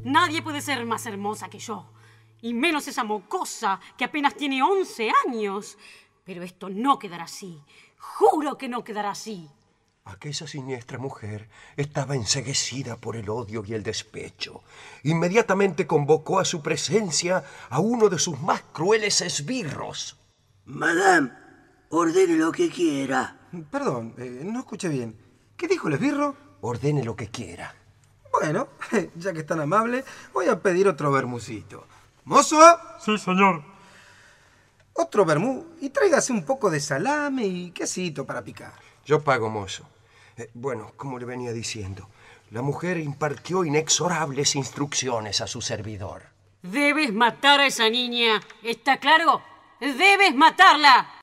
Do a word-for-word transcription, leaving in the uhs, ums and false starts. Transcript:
Nadie puede ser más hermosa que yo. Y menos esa mocosa que apenas tiene once años. Pero esto no quedará así. Juro que no quedará así. Aquella siniestra mujer estaba enceguecida por el odio y el despecho. Inmediatamente convocó a su presencia a uno de sus más crueles esbirros. Madame, ordene lo que quiera. Perdón, eh, no escuché bien. ¿Qué dijo el esbirro? Ordene lo que quiera. Bueno, ya que es tan amable, voy a pedir otro vermucito. ¡Mozo! Sí, señor. Otro vermú y tráigase un poco de salame y quesito para picar. Yo pago, mozo. Eh, bueno, como le venía diciendo, la mujer impartió inexorables instrucciones a su servidor. Debes matar a esa niña. ¿Está claro? Debes matarla.